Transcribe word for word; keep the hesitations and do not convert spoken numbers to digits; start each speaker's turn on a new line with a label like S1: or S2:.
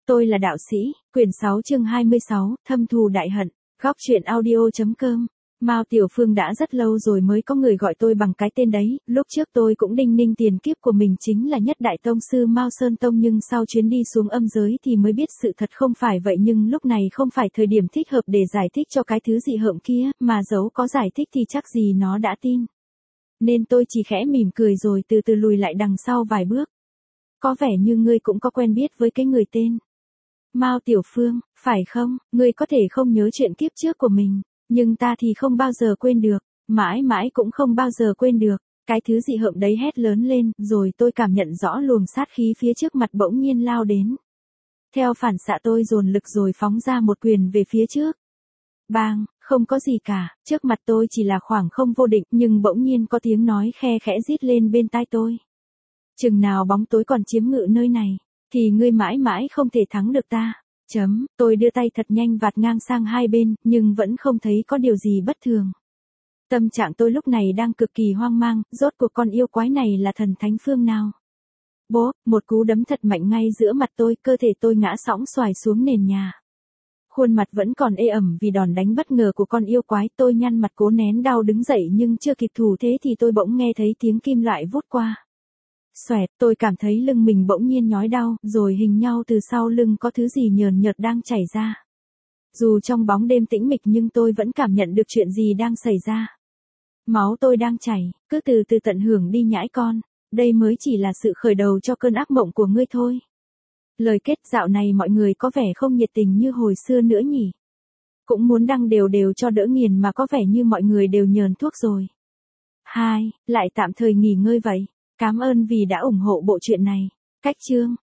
S1: Tôi là đạo sĩ, quyển sáu chương hai mươi sáu, thâm thù đại hận, góc truyện audio.com. Mao Tiểu Phương đã rất lâu rồi mới có người gọi tôi bằng cái tên đấy, lúc trước tôi cũng đinh ninh tiền kiếp của mình chính là nhất đại tông sư Mao Sơn Tông, nhưng sau chuyến đi xuống âm giới thì mới biết sự thật không phải vậy, nhưng lúc này không phải thời điểm thích hợp để giải thích cho cái thứ dị hợm kia, mà dẫu có giải thích thì chắc gì nó đã tin. Nên tôi chỉ khẽ mỉm cười rồi từ từ lùi lại đằng sau vài bước. Có vẻ như ngươi cũng có quen biết với cái người tên Mao Tiểu Phương, phải không? Ngươi có thể không nhớ chuyện kiếp trước của mình, nhưng ta thì không bao giờ quên được, mãi mãi cũng không bao giờ quên được. Cái thứ dị hợm đấy hét lớn lên, rồi tôi cảm nhận rõ luồng sát khí phía trước mặt bỗng nhiên lao đến. Theo phản xạ tôi dồn lực rồi phóng ra một quyền về phía trước. Bang, không có gì cả, trước mặt tôi chỉ là khoảng không vô định, nhưng bỗng nhiên có tiếng nói khe khẽ rít lên bên tai tôi. Chừng nào bóng tối còn chiếm ngự nơi này, thì ngươi mãi mãi không thể thắng được ta. Chấm, tôi đưa tay thật nhanh vạt ngang sang hai bên, nhưng vẫn không thấy có điều gì bất thường. Tâm trạng tôi lúc này đang cực kỳ hoang mang, rốt cuộc con yêu quái này là thần thánh phương nào? Bố, một cú đấm thật mạnh ngay giữa mặt tôi, cơ thể tôi ngã sõng xoài xuống nền nhà. Khuôn mặt vẫn còn ê ẩm vì đòn đánh bất ngờ của con yêu quái, tôi nhăn mặt cố nén đau đứng dậy, nhưng chưa kịp thủ thế thì tôi bỗng nghe thấy tiếng kim loại vút qua. Xoẹt, tôi cảm thấy lưng mình bỗng nhiên nhói đau, rồi hình nhau từ sau lưng có thứ gì nhờn nhợt đang chảy ra. Dù trong bóng đêm tĩnh mịch nhưng tôi vẫn cảm nhận được chuyện gì đang xảy ra. Máu tôi đang chảy, cứ từ từ tận hưởng đi nhãi con, đây mới chỉ là sự khởi đầu cho cơn ác mộng của ngươi thôi. Lời kết dạo này mọi người có vẻ không nhiệt tình như hồi xưa nữa nhỉ. Cũng muốn đăng đều đều cho đỡ nghiền mà có vẻ như mọi người đều nhờn thuốc rồi. Hai, lại tạm thời nghỉ ngơi vậy. Cảm ơn vì đã ủng hộ bộ truyện này. Cách chương